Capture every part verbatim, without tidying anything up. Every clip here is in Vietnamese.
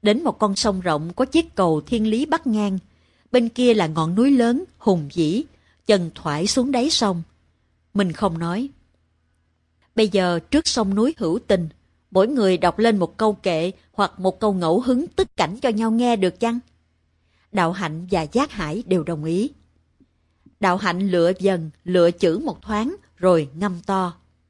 Đến một con sông rộng có chiếc cầu thiên lý bắc ngang. Bên kia là ngọn núi lớn, hùng vĩ, chân thoải xuống đáy sông. Mình không nói. Bây giờ trước sông núi hữu tình, mỗi người đọc lên một câu kệ hoặc một câu ngẫu hứng tức cảnh cho nhau nghe được chăng? Đạo Hạnh và Giác Hải đều đồng ý. Đạo Hạnh lựa dần, lựa chữ một thoáng, rồi ngâm to.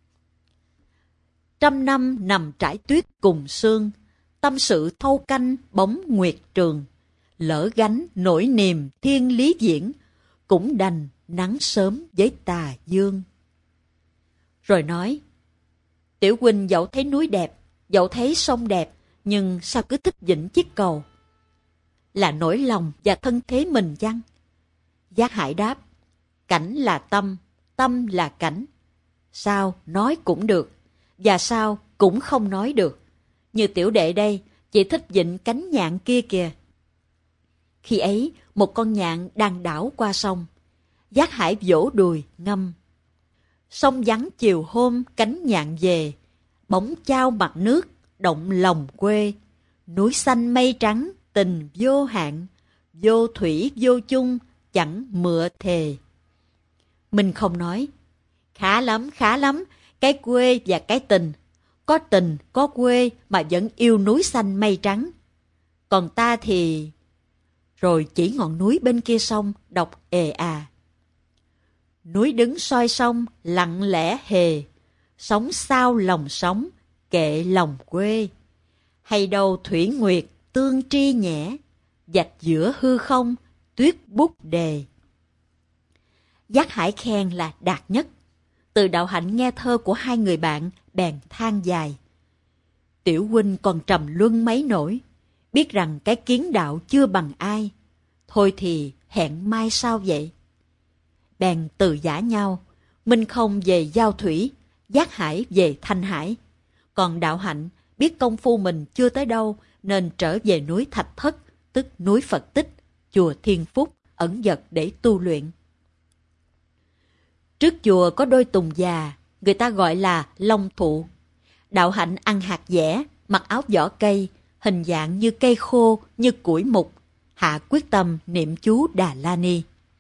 Trăm năm nằm trải tuyết cùng sương, tâm sự thâu canh bóng nguyệt trường. Lỡ gánh nỗi niềm thiên lý diễn, cũng đành nắng sớm với tà dương. Rồi nói, tiểu huynh dẫu thấy núi đẹp, dẫu thấy sông đẹp, nhưng sao cứ thích vịnh chiếc cầu? Là nỗi lòng và thân thế mình chăng? Giác Hải đáp, cảnh là tâm, tâm là cảnh. Sao nói cũng được, và sao cũng không nói được. Như tiểu đệ đây, chỉ thích vịnh cánh nhạn kia kìa. Khi ấy, một con nhạn đang đảo qua sông. Giác Hải vỗ đùi ngâm. Sông vắng chiều hôm cánh nhạn về, bóng chao mặt nước, động lòng quê. Núi xanh mây trắng, tình vô hạn, vô thủy vô chung, chẳng mựa thề. Mình không nói, khá lắm, khá lắm, cái quê và cái tình. Có tình, có quê mà vẫn yêu núi xanh mây trắng. Còn ta thì... Rồi chỉ ngọn núi bên kia sông, đọc ề à. Núi đứng soi sông, lặng lẽ hề, sóng sao lòng sóng, kệ lòng quê. Hay đâu thủy nguyệt, tương tri nhẹ, dạch giữa hư không, tuyết bút đề. Giác Hải khen là đạt nhất. Từ Đạo Hạnh nghe thơ của hai người bạn, bèn than dài. Tiểu huynh còn trầm luân mấy nổi, biết rằng cái kiến đạo chưa bằng ai. Thôi thì hẹn mai sao vậy? Bèn từ giã nhau, Minh Không về Giao Thủy, Giác Hải về Thanh Hải. Còn Đạo Hạnh biết công phu mình chưa tới đâu, nên trở về núi Thạch Thất, tức núi Phật Tích, chùa Thiên Phúc, ẩn dật để tu luyện. Trước chùa có đôi tùng già, người ta gọi là Long Thụ. Đạo Hạnh ăn hạt dẻ, mặc áo vỏ cây, hình dạng như cây khô, như củi mục, hạ quyết tâm niệm chú Đà La Ni.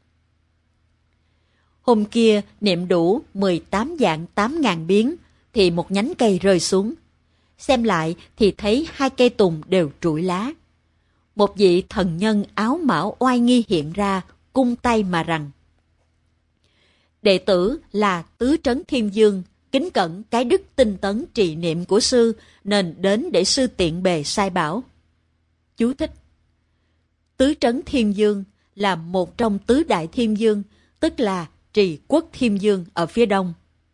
Hôm kia niệm đủ mười tám dạng tám ngàn biến, thì một nhánh cây rơi xuống. Xem lại thì thấy hai cây tùng đều trụi lá. Một vị thần nhân áo mão oai nghi hiện ra, cung tay mà rằng: đệ tử là Tứ Trấn Thiên Dương, kính cẩn cái đức tinh tấn trì niệm của sư, nên đến để sư tiện bề sai bảo. Chú thích: Tứ Trấn Thiên Dương là một trong tứ đại thiên dương, tức là Trì Quốc Thiên Dương ở phía đông.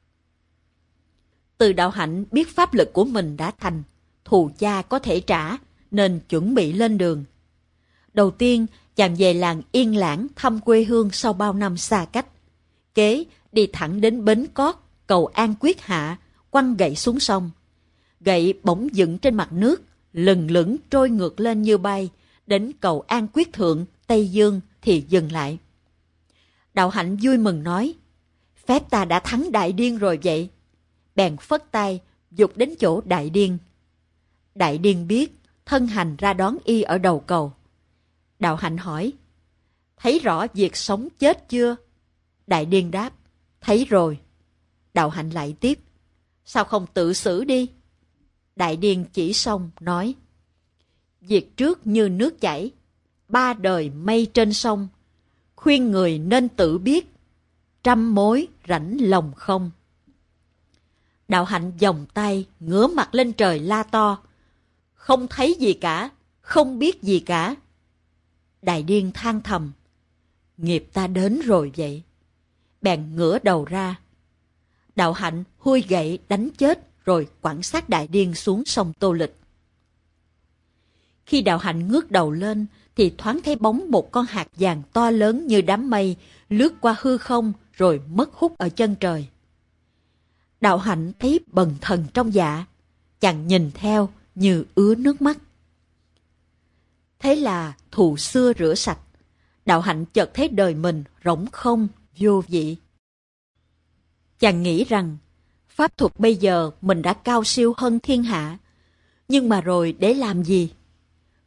Từ Đạo Hạnh biết pháp lực của mình đã thành, thù cha có thể trả, nên chuẩn bị lên đường. Đầu tiên, chàng về làng Yên Lãng thăm quê hương sau bao năm xa cách. Kế, đi thẳng đến bến cót, cầu An Quyết hạ, quăng gậy xuống sông. Gậy bỗng dựng trên mặt nước, lừng lững trôi ngược lên như bay, đến cầu An Quyết thượng, Tây Dương thì dừng lại. Đạo Hạnh vui mừng nói: phép ta đã thắng Đại Điên rồi vậy. Bèn phất tay, giục đến chỗ Đại Điên. Đại Điên biết, thân hành ra đón y ở đầu cầu. Đạo Hạnh hỏi: thấy rõ việc sống chết chưa? Đại Điên đáp: thấy rồi. Đạo Hạnh lại tiếp: sao không tự xử đi? Đại Điên chỉ sông nói: việc trước như nước chảy, ba đời mây trên sông, khuyên người nên tự biết, trăm mối rảnh lòng không. Đạo Hạnh vòng tay, ngửa mặt lên trời la to: không thấy gì cả, không biết gì cả. Đại Điên than thầm: nghiệp ta đến rồi vậy. Bèn ngửa đầu ra. Đạo Hạnh hôi gậy đánh chết, rồi quẳng xác Đại Điên xuống sông Tô Lịch. Khi Đạo Hạnh ngước đầu lên, thì thoáng thấy bóng một con hạt vàng to lớn như đám mây, lướt qua hư không, rồi mất hút ở chân trời. Đạo Hạnh thấy bần thần trong dạ, chàng nhìn theo như ứa nước mắt. Thế là thù xưa rửa sạch, Đạo Hạnh chợt thấy đời mình rỗng không, vô vị. Chàng nghĩ rằng pháp thuật bây giờ mình đã cao siêu hơn thiên hạ, nhưng mà rồi để làm gì?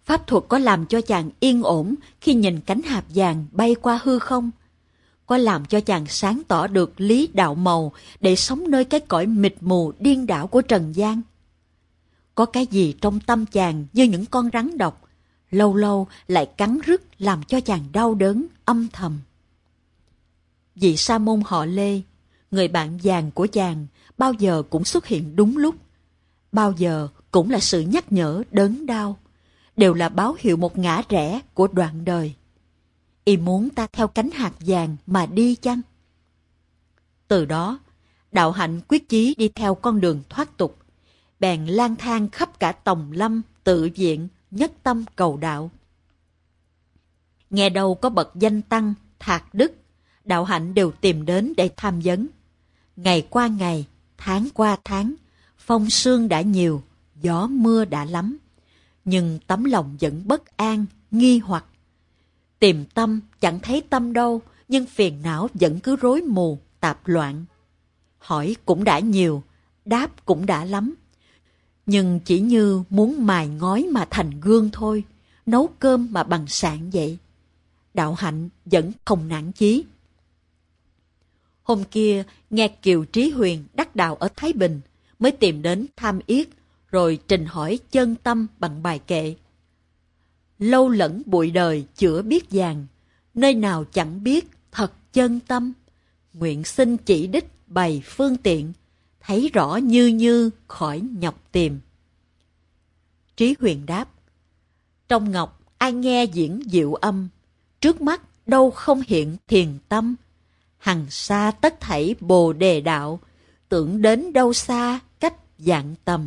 Pháp thuật có làm cho chàng yên ổn khi nhìn cánh hạp vàng bay qua hư không? Có làm cho chàng sáng tỏ được lý đạo màu để sống nơi cái cõi mịt mù điên đảo của trần gian? Có cái gì trong tâm chàng như những con rắn độc, lâu lâu lại cắn rứt làm cho chàng đau đớn, âm thầm? Vị sa môn họ Lê, người bạn vàng của chàng, bao giờ cũng xuất hiện đúng lúc, bao giờ cũng là sự nhắc nhở đớn đau, đều là báo hiệu một ngã rẽ của đoạn đời. Y muốn ta theo cánh hạt vàng mà đi chăng? Từ đó, Đạo Hạnh quyết chí đi theo con đường thoát tục, bèn lang thang khắp cả tòng lâm, tự viện, nhất tâm cầu đạo. Nghe đâu có bậc danh tăng, thạc đức, Đạo Hạnh đều tìm đến để tham vấn. Ngày qua ngày, tháng qua tháng, phong sương đã nhiều, gió mưa đã lắm, nhưng tấm lòng vẫn bất an, nghi hoặc. Tìm tâm chẳng thấy tâm đâu, nhưng phiền não vẫn cứ rối mù, tạp loạn. Hỏi cũng đã nhiều, đáp cũng đã lắm, nhưng chỉ như muốn mài ngói mà thành gương thôi, nấu cơm mà bằng sạn vậy. Đạo Hạnh vẫn không nản chí. Hôm kia nghe Kiều Trí Huyền đắc đạo ở Thái Bình, mới tìm đến tham yết, rồi trình hỏi chân tâm bằng bài kệ. Lâu lẫn bụi đời chữa biết vàng, nơi nào chẳng biết thật chân tâm. Nguyện xin chỉ đích bày phương tiện, thấy rõ như như khỏi nhọc tìm. Trí Huyền đáp, trong ngọc ai nghe diễn diệu âm, trước mắt đâu không hiện thiền tâm. Hằng xa tất thảy bồ đề đạo, tưởng đến đâu xa cách dạng tầm.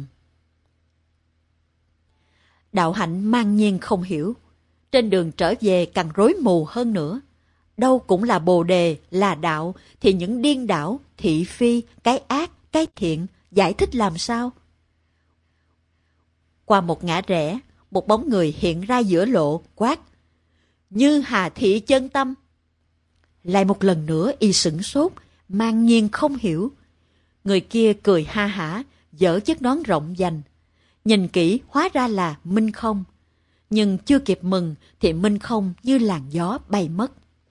Đạo Hạnh mang nhiên không hiểu, trên đường trở về càng rối mù hơn nữa. Đâu cũng là bồ đề, là đạo, thì những điên đảo, thị phi, cái ác, cái thiện, giải thích làm sao? Qua một ngã rẽ, một bóng người hiện ra giữa lộ, quát, Như Hà Thị chân tâm. Lại một lần nữa y sửng sốt, mang nhiên không hiểu. Người kia cười ha hả, giở chiếc nón rộng vành. Nhìn kỹ hóa ra là Minh Không. Nhưng chưa kịp mừng thì Minh Không như làn gió bay mất.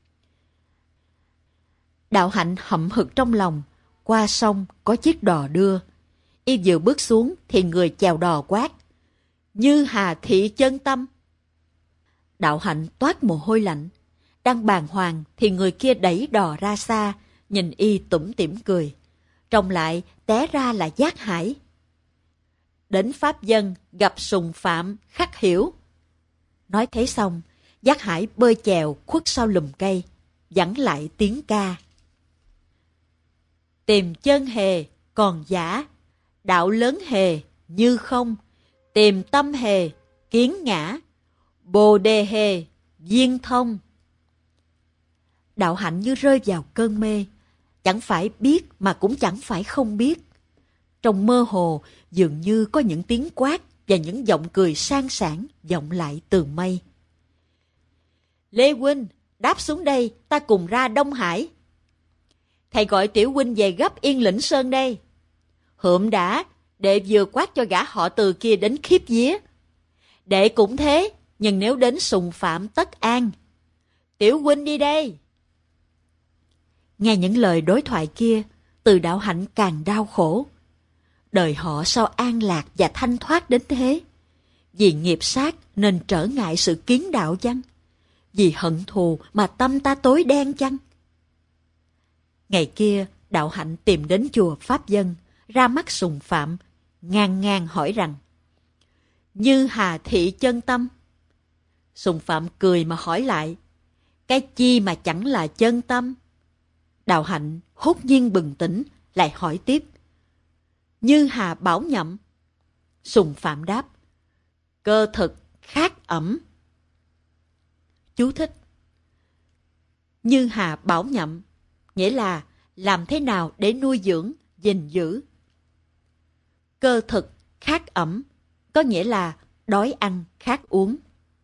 Đạo Hạnh hậm hực trong lòng, qua sông có chiếc đò đưa. Y vừa bước xuống thì người chèo đò quát, Như Hà Thị chân tâm. Đạo Hạnh toát mồ hôi lạnh. Đang bàng hoàng thì người kia đẩy đò ra xa, nhìn y tủm tỉm cười. Trông lại té ra là Giác Hải. Đến Pháp Dân gặp Sùng Phạm Khắc Hiểu. Nói thế xong, Giác Hải bơi chèo khuất sau lùm cây, vẳng lại tiếng ca. Tìm chân hề còn giả, đạo lớn hề như không. Tìm tâm hề kiến ngã, bồ đề hề viên thông. Đạo Hạnh như rơi vào cơn mê, chẳng phải biết mà cũng chẳng phải không biết. Trong mơ hồ dường như có những tiếng quát và những giọng cười sang sảng vọng lại từ mây. Lê huynh, đáp xuống đây, ta cùng ra Đông Hải. Thầy gọi tiểu huynh về gấp Yên Lĩnh Sơn đây. Hượm đã, đệ vừa quát cho gã họ Từ kia đến khiếp vía. Đệ cũng thế, nhưng nếu đến Sùng Phạm tất an. Tiểu huynh đi đây. Nghe những lời đối thoại kia, Từ Đạo Hạnh càng đau khổ. Đời họ sao an lạc và thanh thoát đến thế? Vì nghiệp sát nên trở ngại sự kiến đạo chăng? Vì hận thù mà tâm ta tối đen chăng? Ngày kia, Đạo Hạnh tìm đến chùa Pháp Dân, ra mắt Sùng Phạm, ngang ngang hỏi rằng, Như Hà Thị chân tâm. Sùng Phạm cười mà hỏi lại, cái chi mà chẳng là chân tâm? Đạo Hạnh hốt nhiên bừng tỉnh, lại hỏi tiếp, Như Hà bảo nhậm. Sùng Phạm đáp, cơ thực khát ẩm. Chú thích: Như Hà bảo nhậm nghĩa là làm thế nào để nuôi dưỡng, gìn giữ. Cơ thực khát ẩm có nghĩa là đói ăn khát uống.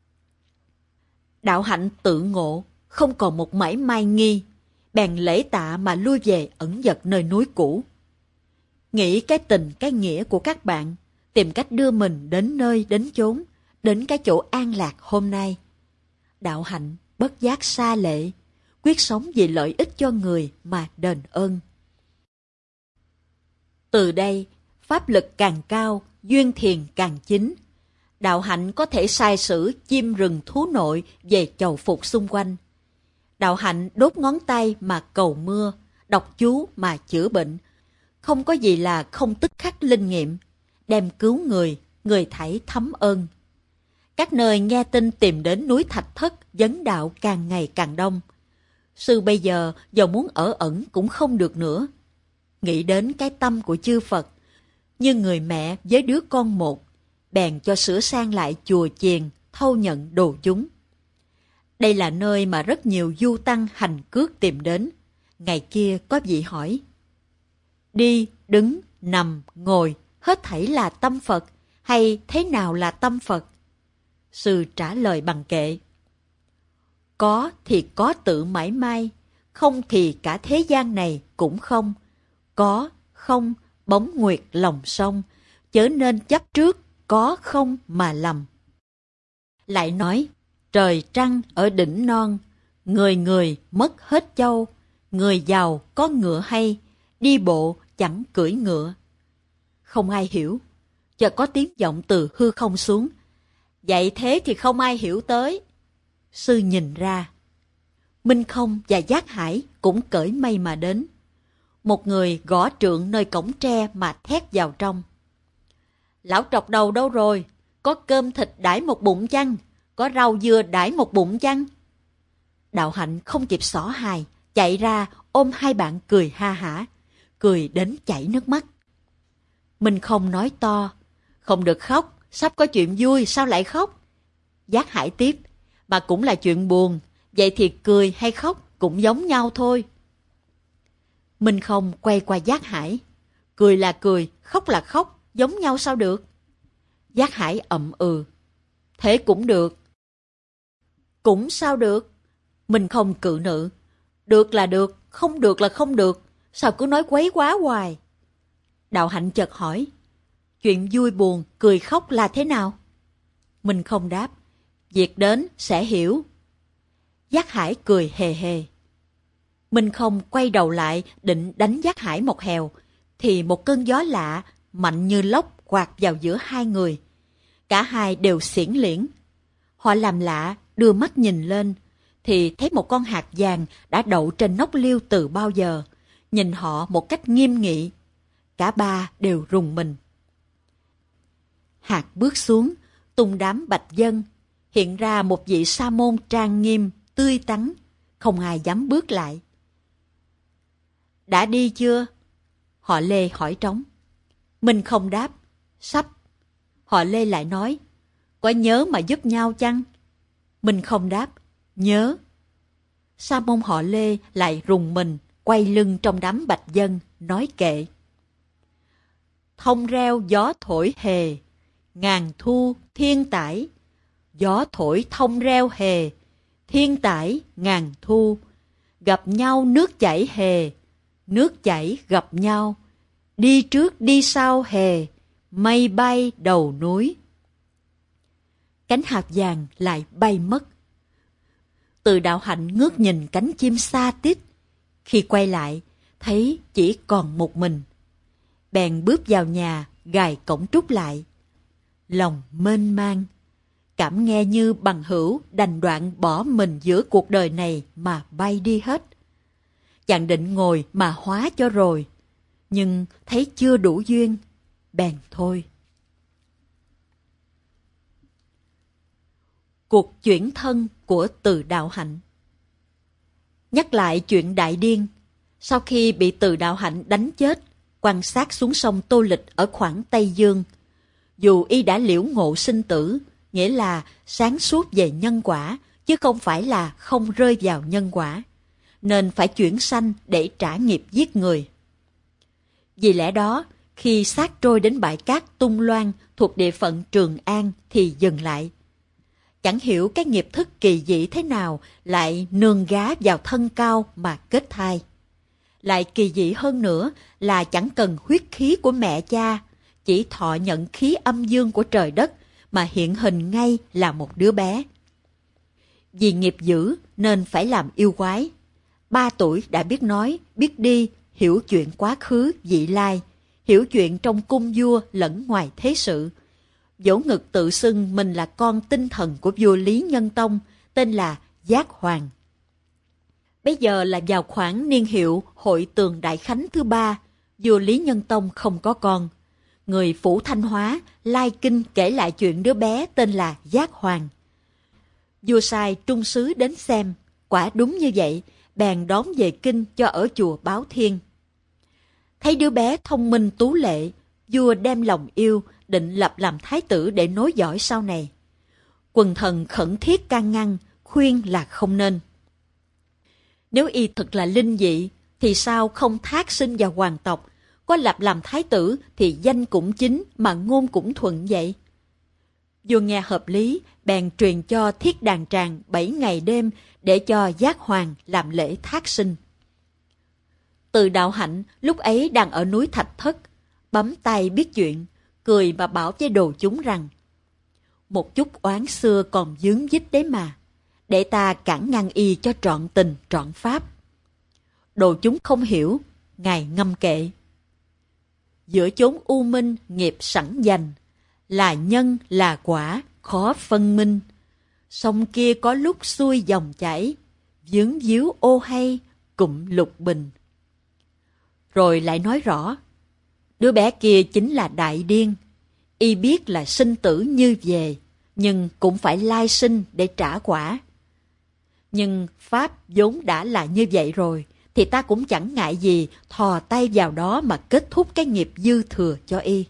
Đạo Hạnh tự ngộ, không còn một mảy may nghi, bèn lễ tạ mà lui về ẩn dật nơi núi cũ. Nghĩ cái tình cái nghĩa của các bạn, tìm cách đưa mình đến nơi đến chốn, đến cái chỗ an lạc hôm nay. Đạo hạnh bất giác sa lệ, quyết sống vì lợi ích cho người mà đền ơn. Từ đây, pháp lực càng cao, duyên thiền càng chính. Đạo hạnh có thể sai sử chim rừng thú nội về chầu phục xung quanh. Đạo hạnh đốt ngón tay mà cầu mưa, đọc chú mà chữa bệnh. Không có gì là không tức khắc linh nghiệm, đem cứu người, người thảy thấm ơn. Các nơi nghe tin tìm đến núi Thạch Thất vấn đạo càng ngày càng đông. Sư bây giờ dầu muốn ở ẩn cũng không được nữa. Nghĩ đến cái tâm của chư Phật, như người mẹ với đứa con một, bèn cho sửa sang lại chùa chiền, thâu nhận đồ chúng. Đây là nơi mà rất nhiều du tăng hành cước tìm đến. Ngày kia có vị hỏi: đi, đứng, nằm, ngồi, hết thảy là tâm Phật, hay thế nào là tâm Phật? Sư trả lời bằng kệ: có thì có tự mãi mai, không thì cả thế gian này cũng không. Có, không, bóng nguyệt lòng sông, chớ nên chấp trước có không mà lầm. Lại nói: trời trăng ở đỉnh non, người người mất hết châu, người giàu có ngựa hay, đi bộ chẳng cưỡi ngựa. Không ai hiểu, chợt có tiếng vọng từ hư không xuống: vậy thế thì không ai hiểu tới. Sư nhìn ra, Minh Không và Giác Hải cũng cởi mây mà đến. Một người gõ trượng nơi cổng tre mà thét vào trong: lão trọc đầu đâu rồi? Có cơm thịt đãi một bụng chăng? Có rau dưa đãi một bụng chăng? Đạo hạnh không kịp xỏ hài, chạy ra ôm hai bạn cười ha hả, cười đến chảy nước mắt. Minh Không nói to: không được khóc, sắp có chuyện vui sao lại khóc? Giác Hải tiếp: mà cũng là chuyện buồn, vậy thì cười hay khóc cũng giống nhau thôi. Minh Không quay qua Giác Hải: cười là cười, khóc là khóc, giống nhau sao được? Giác Hải ậm ừ: thế cũng được. Cũng sao được? Minh Không cự nữ: được là được, không được là không được, sao cứ nói quấy quá hoài? Đạo hạnh chợt hỏi: chuyện vui buồn, cười khóc là thế nào? Minh Không đáp: việc đến sẽ hiểu. Giác Hải cười hề hề. Minh Không quay đầu lại định đánh Giác Hải một hèo, thì một cơn gió lạ mạnh như lốc quạt vào giữa hai người. Cả hai đều xiển liễn. Họ làm lạ đưa mắt nhìn lên, thì thấy một con hạt vàng đã đậu trên nóc liêu từ bao giờ, nhìn họ một cách nghiêm nghị. Cả ba đều rùng mình. Hạt bước xuống, tung đám bạch dân, hiện ra một vị sa môn trang nghiêm, tươi tắn, không ai dám bước lại. Đã đi chưa? Họ Lê hỏi trống. Minh Không đáp: sắp. Họ Lê lại nói: có nhớ mà giúp nhau chăng? Minh Không đáp: nhớ. Sa môn họ Lê lại rùng mình, quay lưng trong đám bạch dân, nói kệ: thông reo gió thổi hề, ngàn thu thiên tải. Gió thổi thông reo hề, thiên tải ngàn thu. Gặp nhau nước chảy hề, nước chảy gặp nhau. Đi trước đi sau hề, mây bay đầu núi. Cánh hạt vàng lại bay mất. Từ đạo hạnh ngước nhìn cánh chim xa tít. Khi quay lại, thấy chỉ còn một mình. Bèn bước vào nhà, gài cổng trúc lại. Lòng mênh mang, cảm nghe như bằng hữu đành đoạn bỏ mình giữa cuộc đời này mà bay đi hết. Chàng định ngồi mà hóa cho rồi, nhưng thấy chưa đủ duyên, bèn thôi. Cuộc chuyển thân của Từ Đạo Hạnh. Nhắc lại chuyện Đại Điên, sau khi bị Từ Đạo Hạnh đánh chết, quan sát xuống sông Tô Lịch ở khoảng Tây Dương. Dù y đã liễu ngộ sinh tử, nghĩa là sáng suốt về nhân quả, chứ không phải là không rơi vào nhân quả, nên phải chuyển sanh để trả nghiệp giết người. Vì lẽ đó, khi xác trôi đến bãi cát Tung Loan thuộc địa phận Trường An thì dừng lại. Chẳng hiểu cái nghiệp thức kỳ dị thế nào lại nương gá vào thân cao mà kết thai. Lại kỳ dị hơn nữa là chẳng cần huyết khí của mẹ cha, chỉ thọ nhận khí âm dương của trời đất mà hiện hình ngay là một đứa bé. Vì nghiệp dữ nên phải làm yêu quái. Ba tuổi đã biết nói, biết đi, hiểu chuyện quá khứ, vị lai, hiểu chuyện trong cung vua lẫn ngoài thế sự. Vỗ ngực tự xưng mình là con tinh thần của vua Lý Nhân Tông, tên là Giác Hoàng. Bây giờ là vào khoảng niên hiệu Hội Tường Đại Khánh thứ ba, vua Lý Nhân Tông không có con. Người Phủ Thanh Hóa, Lai Kinh kể lại chuyện đứa bé tên là Giác Hoàng. Vua sai trung sứ đến xem, quả đúng như vậy, bèn đón về kinh cho ở chùa Báo Thiên. Thấy đứa bé thông minh tú lệ, vua đem lòng yêu, định lập làm thái tử để nối dõi sau này. Quần thần khẩn thiết can ngăn, khuyên là không nên. Nếu y thực là linh dị, thì sao không thác sinh vào hoàng tộc, có lập làm thái tử thì danh cũng chính mà ngôn cũng thuận vậy. Vua nghe hợp lý, bèn truyền cho Thiết Đàn Tràng bảy ngày đêm để cho Giác Hoàng làm lễ thác sinh. Từ Đạo Hạnh lúc ấy đang ở núi Thạch Thất, bấm tay biết chuyện, cười mà bảo với đồ chúng rằng: một chút oán xưa còn dướng dít đấy mà, để ta cản ngăn y cho trọn tình trọn pháp. Đồ chúng không hiểu, ngài ngâm kệ: giữa chốn u minh nghiệp sẵn dành, là nhân là quả khó phân minh. Sông kia có lúc xuôi dòng chảy, vướng víu ô hay cụm lục bình. Rồi lại nói rõ, đứa bé kia chính là đại điên. Y biết là sinh tử như về, nhưng cũng phải lai sinh để trả quả. Nhưng pháp vốn đã là như vậy rồi, thì ta cũng chẳng ngại gì thò tay vào đó mà kết thúc cái nghiệp dư thừa cho y.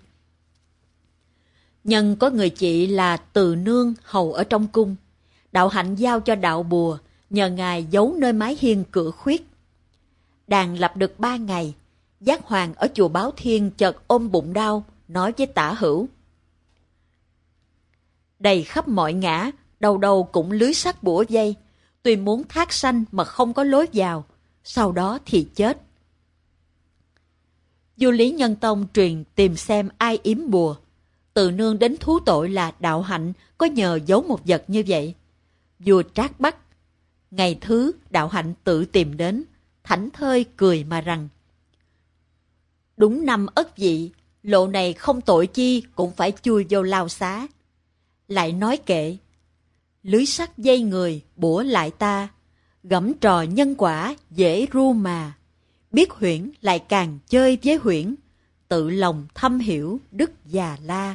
Nhân có người chị là Từ Nương hầu ở trong cung. Đạo Hạnh giao cho đạo bùa, nhờ ngài giấu nơi mái hiên cửa khuyết. Đàn lập được ba ngày, Giác Hoàng ở chùa Báo Thiên chợt ôm bụng đau, nói với Tả Hữu: đầy khắp mọi ngã, đầu đầu cũng lưới sắt bủa dây, tuy muốn thác sanh mà không có lối vào, sau đó thì chết. Vua Lý Nhân Tông truyền tìm xem ai yếm bùa. Từ Nương đến thú tội là Đạo Hạnh có nhờ giấu một vật như vậy. Vua trát bắt. Ngày thứ Đạo Hạnh tự tìm đến, thảnh thơi cười mà rằng: đúng năm Ất Dị, lộ này không tội chi cũng phải chui vô lao xá. Lại nói kệ: lưới sắt dây người bủa lại ta, gẫm trò nhân quả dễ ru mà. Biết huyễn lại càng chơi với huyễn, tự lòng thâm hiểu đức già la.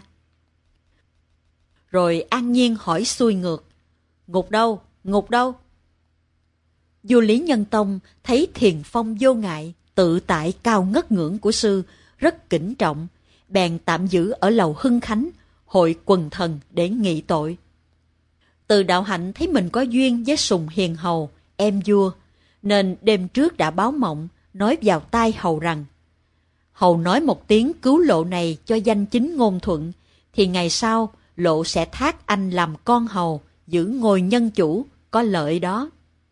Rồi an nhiên hỏi xuôi ngược: ngục đâu, ngục đâu? Vua Lý Nhân Tông thấy thiền phong vô ngại, tự tại cao ngất ngưỡng của sư, rất kính trọng, bèn tạm giữ ở lầu Hưng Khánh, hội quần thần để nghị tội. Từ Đạo Hạnh thấy mình có duyên với Sùng Hiền Hầu, em vua, nên đêm trước đã báo mộng, nói vào tai hầu rằng: hầu nói một tiếng cứu lộ này cho danh chính ngôn thuận, thì ngày sau lộ sẽ thác anh làm con hầu, giữ ngôi nhân chủ, có lợi đó.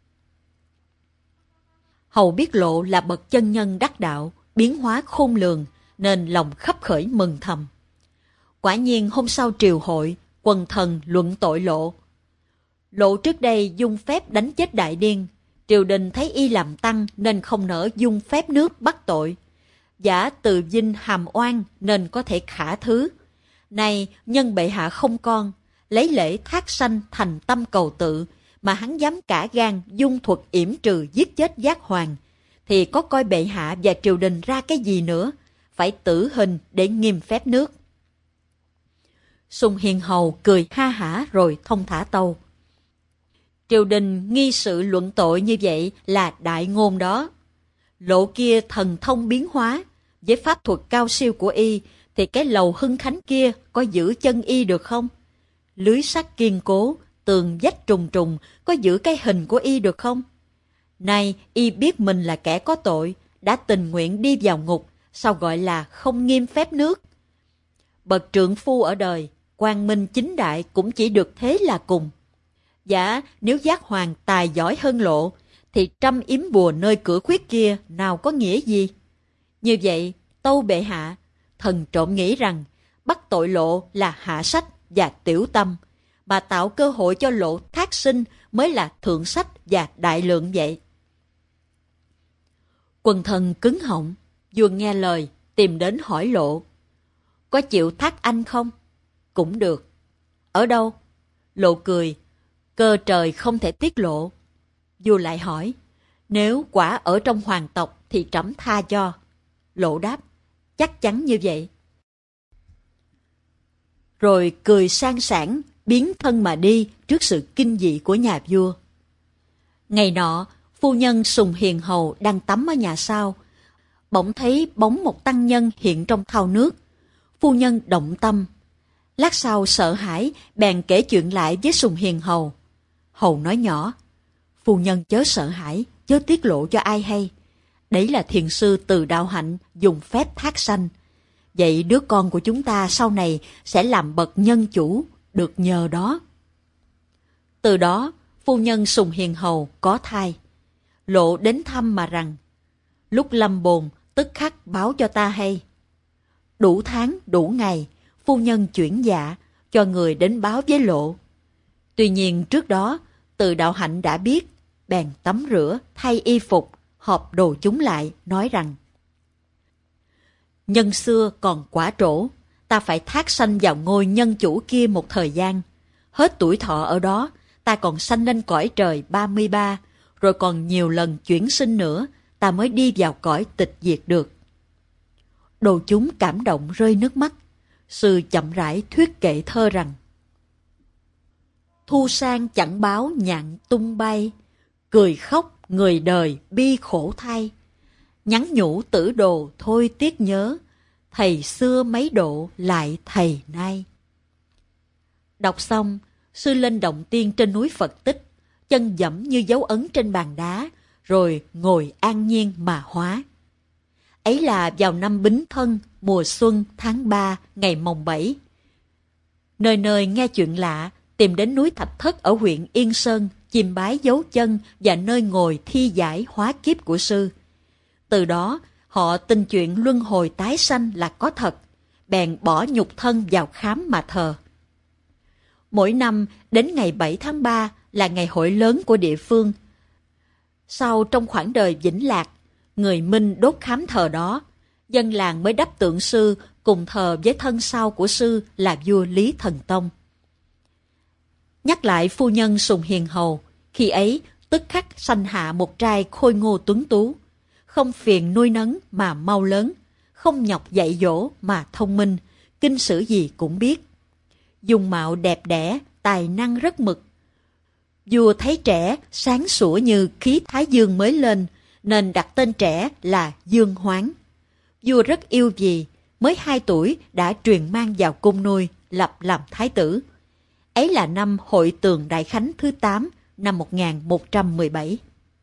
Hầu biết lộ là bậc chân nhân đắc đạo, biến hóa khôn lường, nên lòng khấp khởi mừng thầm. Quả nhiên hôm sau triều hội, quần thần luận tội lộ. Lộ trước đây dung phép đánh chết đại điên, triều đình thấy y làm tăng nên không nỡ dung phép nước bắt tội. Giả từ vinh hàm oan nên có thể khả thứ. Nay nhân bệ hạ không con, lấy lễ thác sanh thành tâm cầu tự, mà hắn dám cả gan dung thuật yểm trừ giết chết Giác Hoàng, thì có coi bệ hạ và triều đình ra cái gì nữa, phải tử hình để nghiêm phép nước. Sùng Hiền Hầu cười ha hả rồi thông thả tâu: triều đình nghi sự luận tội như vậy là đại ngôn đó. Lộ kia thần thông biến hóa, với pháp thuật cao siêu của y, thì cái lầu Hưng Khánh kia có giữ chân y được không? Lưới sắt kiên cố, tường vách trùng trùng, có giữ cái hình của y được không? Nay y biết mình là kẻ có tội, đã tình nguyện đi vào ngục, sao gọi là không nghiêm phép nước? Bậc trượng phu ở đời, quang minh chính đại cũng chỉ được thế là cùng. Dạ, nếu Giác Hoàng tài giỏi hơn lộ, thì trăm yếm bùa nơi cửa khuyết kia nào có nghĩa gì? Như vậy, tâu bệ hạ, thần trộm nghĩ rằng bắt tội lộ là hạ sách, và tiểu tâm, mà tạo cơ hội cho Lộ thác sinh mới là thượng sách và đại lượng vậy. Quần thần cứng họng, vua nghe lời, tìm đến hỏi Lộ. Có chịu thác anh không? Cũng được. Ở đâu? Lộ cười, cơ trời không thể tiết lộ. Vua lại hỏi, nếu quả ở trong hoàng tộc thì trẫm tha cho. Lộ đáp, chắc chắn như vậy. Rồi cười sang sảng, biến thân mà đi trước sự kinh dị của nhà vua. Ngày nọ, phu nhân Sùng Hiền Hầu đang tắm ở nhà sau. Bỗng thấy bóng một tăng nhân hiện trong thau nước. Phu nhân động tâm. Lát sau sợ hãi, bèn kể chuyện lại với Sùng Hiền Hầu. Hầu nói nhỏ, phu nhân chớ sợ hãi, chớ tiết lộ cho ai hay. Đấy là thiền sư Từ Đạo Hạnh dùng phép thác sanh. Vậy đứa con của chúng ta sau này sẽ làm bậc nhân chủ, được nhờ đó. Từ đó, phu nhân Sùng Hiền Hầu có thai. Lộ đến thăm mà rằng, lúc lâm bồn tức khắc báo cho ta hay. Đủ tháng, đủ ngày, phu nhân chuyển dạ, cho người đến báo với Lộ. Tuy nhiên trước đó, Từ Đạo Hạnh đã biết, bèn tắm rửa, thay y phục, họp đồ chúng lại, nói rằng, nhân xưa còn quả trổ, ta phải thác sanh vào ngôi nhân chủ kia một thời gian. Hết tuổi thọ ở đó, ta còn sanh lên cõi trời ba mươi ba, rồi còn nhiều lần chuyển sinh nữa, ta mới đi vào cõi tịch diệt được. Đồ chúng cảm động rơi nước mắt. Sư chậm rãi thuyết kệ thơ rằng, thu sang chẳng báo nhạn tung bay, cười khóc người đời bi khổ thay. Nhắn nhủ tử đồ thôi tiếc nhớ, thầy xưa mấy độ lại thầy nay. Đọc xong, sư lên động tiên trên núi Phật Tích, chân dẫm như dấu ấn trên bàn đá, rồi ngồi an nhiên mà hóa. Ấy là vào năm Bính Thân, mùa xuân tháng ba, ngày mồng bảy. Nơi nơi nghe chuyện lạ, tìm đến núi Thạch Thất ở huyện Yên Sơn, chiêm bái dấu chân và nơi ngồi thi giải hóa kiếp của sư. Từ đó, họ tin chuyện luân hồi tái sanh là có thật, bèn bỏ nhục thân vào khám mà thờ. Mỗi năm, đến ngày bảy tháng ba là ngày hội lớn của địa phương. Sau trong khoảng đời vĩnh lạc, người Minh đốt khám thờ đó, dân làng mới đắp tượng sư cùng thờ với thân sau của sư là vua Lý Thần Tông. Nhắc lại phu nhân Sùng Hiền Hầu, khi ấy tức khắc sanh hạ một trai khôi ngô tuấn tú, không phiền nuôi nấng mà mau lớn, không nhọc dạy dỗ mà thông minh, kinh sử gì cũng biết. Dung mạo đẹp đẽ, tài năng rất mực. Vua thấy trẻ sáng sủa như khí thái dương mới lên, nên đặt tên trẻ là Dương Hoán. Vua rất yêu vì, mới hai tuổi đã truyền mang vào cung nuôi, lập làm thái tử. Ấy là năm Hội Tường Đại Khánh thứ tám, năm một nghìn một trăm mười bảy.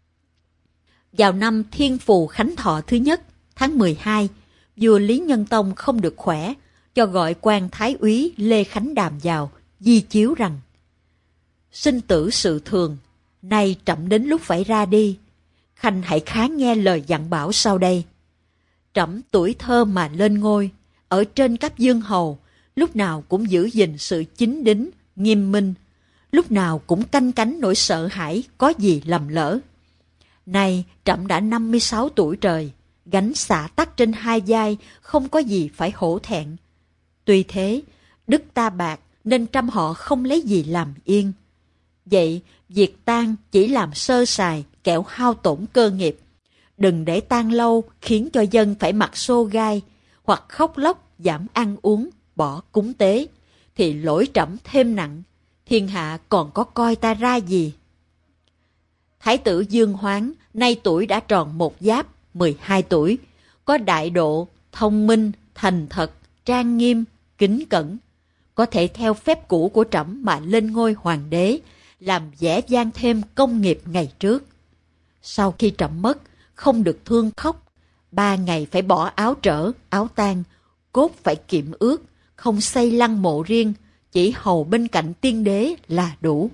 Vào năm Thiên Phù Khánh Thọ thứ nhất, tháng mười hai, vua Lý Nhân Tông không được khỏe, cho gọi quan thái úy Lê Khánh Đàm vào, di chiếu rằng: sinh tử sự thường, nay trẫm đến lúc phải ra đi. Khanh hãy khá nghe lời dặn bảo sau đây. Trẫm tuổi thơ mà lên ngôi, ở trên cấp dương hầu, lúc nào cũng giữ gìn sự chính đính, nghiêm minh, lúc nào cũng canh cánh nỗi sợ hãi có gì lầm lỡ. Nay trẫm đã năm mươi sáu tuổi trời, gánh xả tắc trên hai vai, không có gì phải hổ thẹn. Tuy thế, đức ta bạc nên trăm họ không lấy gì làm yên. Vậy, việc tang chỉ làm sơ sài, kẻo hao tổn cơ nghiệp. Đừng để tang lâu khiến cho dân phải mặc xô gai, hoặc khóc lóc giảm ăn uống, bỏ cúng tế, thì lỗi trẫm thêm nặng, thiên hạ còn có coi ta ra gì. Thái tử Dương Hoán nay tuổi đã tròn một giáp, mười hai tuổi, có đại độ, thông minh, thành thật, trang nghiêm, kính cẩn, có thể theo phép cũ của trẫm mà lên ngôi hoàng đế, làm vẻ vang thêm công nghiệp ngày trước. Sau khi trẫm mất, không được thương khóc, ba ngày phải bỏ áo trở, áo tang, cốt phải kiệm ướt, không xây lăng mộ riêng, chỉ hầu bên cạnh tiên đế là đủ.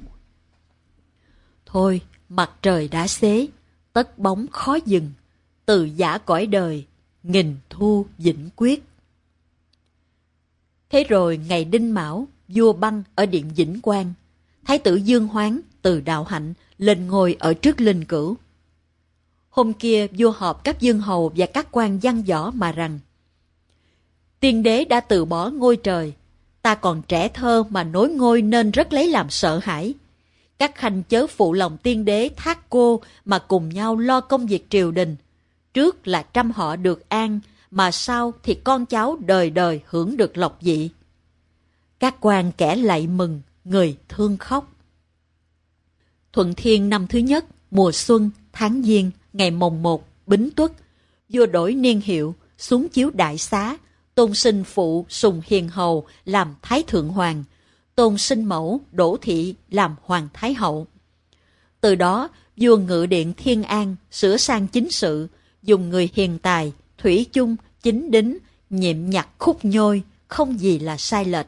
Thôi, mặt trời đã xế, tất bóng khó dừng, từ giã cõi đời, nghìn thu vĩnh quyết. Thế rồi ngày Đinh Mão, vua Băng ở điện Vĩnh Quang, thái tử Dương Hoán từ Đạo Hạnh lên ngôi ở trước Linh Cữu. Hôm kia vua họp các vương hầu và các quan văn võ mà rằng: Tiên đế đã từ bỏ ngôi trời, ta còn trẻ thơ mà nối ngôi nên rất lấy làm sợ hãi. Các khanh chớ phụ lòng tiên đế thác cô mà cùng nhau lo công việc triều đình. Trước là trăm họ được an, mà sau thì con cháu đời đời hưởng được lộc vị. Các quan kẻ lạy mừng, người thương khóc. Thuận Thiên năm thứ nhất, mùa xuân, tháng Giêng, ngày mồng một, Bính Tuất, vua đổi niên hiệu, xuống chiếu đại xá, tôn sinh phụ Sùng Hiền Hầu làm Thái Thượng Hoàng, tôn sinh mẫu Đỗ Thị làm Hoàng Thái Hậu. Từ đó, vua ngự điện Thiên An sửa sang chính sự, dùng người hiền tài, thủy chung, chính đính, nhiệm nhặt khúc nhôi, không gì là sai lệch.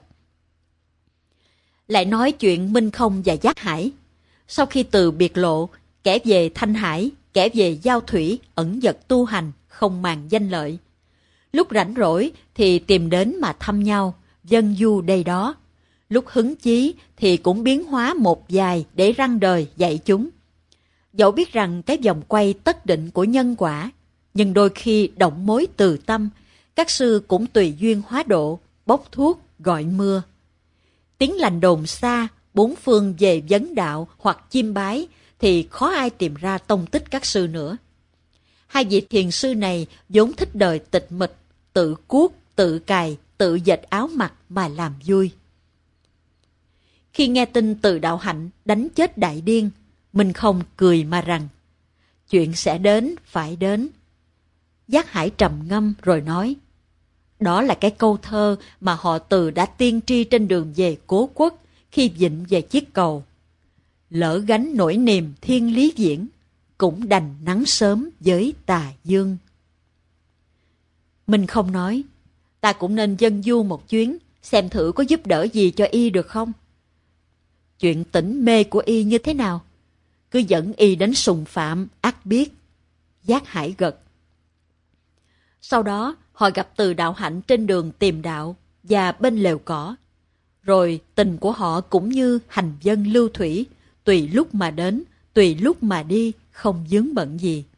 Lại nói chuyện Minh Không và Giác Hải. Sau khi từ biệt lộ, kẻ về Thanh Hải, kẻ về Giao Thủy, ẩn dật tu hành, không màng danh lợi. Lúc rảnh rỗi thì tìm đến mà thăm nhau, dân du đây đó. Lúc hứng chí thì cũng biến hóa một vài để răng đời dạy chúng. Dẫu biết rằng cái vòng quay tất định của nhân quả, nhưng đôi khi động mối từ tâm, các sư cũng tùy duyên hóa độ, bốc thuốc gọi mưa. Tiếng lành đồn xa, bốn phương về vấn đạo hoặc chiêm bái thì khó ai tìm ra tông tích các sư nữa. Hai vị thiền sư này vốn thích đời tịch mịch, tự cuốc, tự cài, tự dệt áo mặc mà làm vui. Khi nghe tin Từ Đạo Hạnh đánh chết đại điên, Minh Không cười mà rằng: Chuyện sẽ đến, phải đến. Giác Hải trầm ngâm rồi nói: Đó là cái câu thơ mà họ Từ đã tiên tri trên đường về Cố Quốc khi vịnh về chiếc cầu. Lỡ gánh nỗi niềm thiên lý diễn, cũng đành nắng sớm với tà dương. Minh Không nói: Ta cũng nên dân du một chuyến, xem thử có giúp đỡ gì cho y được không? Chuyện tỉnh mê của y như thế nào? Cứ dẫn y đến Sùng Phạm, ắt biết. Giác Hải gật. Sau đó, họ gặp Từ Đạo Hạnh trên đường tìm đạo và bên lều cỏ. Rồi tình của họ cũng như hành vân lưu thủy, tùy lúc mà đến, tùy lúc mà đi, không vướng bận gì.